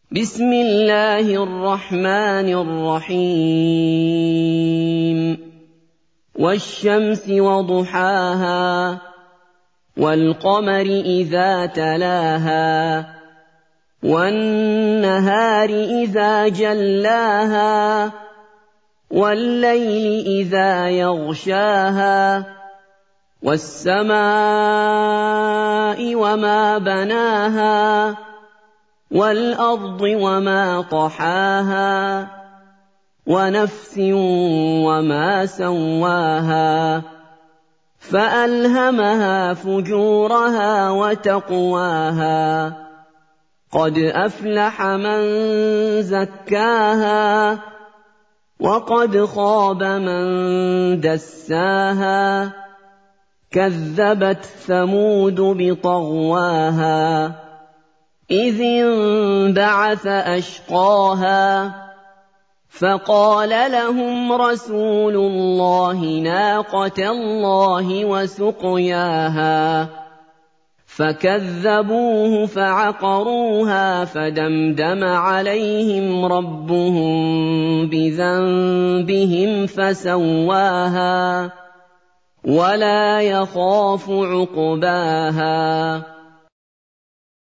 بسم الله الرحمن الرحيم والشمس وضحاها والقمر إذا تلاها والنهار إذا جلاها والليل إذا يغشاها والسماء وما بناها والأرض وما طحاها ونفس وما سواها فألهمها فجورها وتقواها قد أفلح من زكاها وقد خاب من دساها كذبت ثمود بطغواها إذ انبعث أشقاها فقال لهم رسول الله ناقة الله وسقياها فكذبوه فعقروها فدمدم عليهم ربهم بذنبهم فسواها ولا يخاف عقباها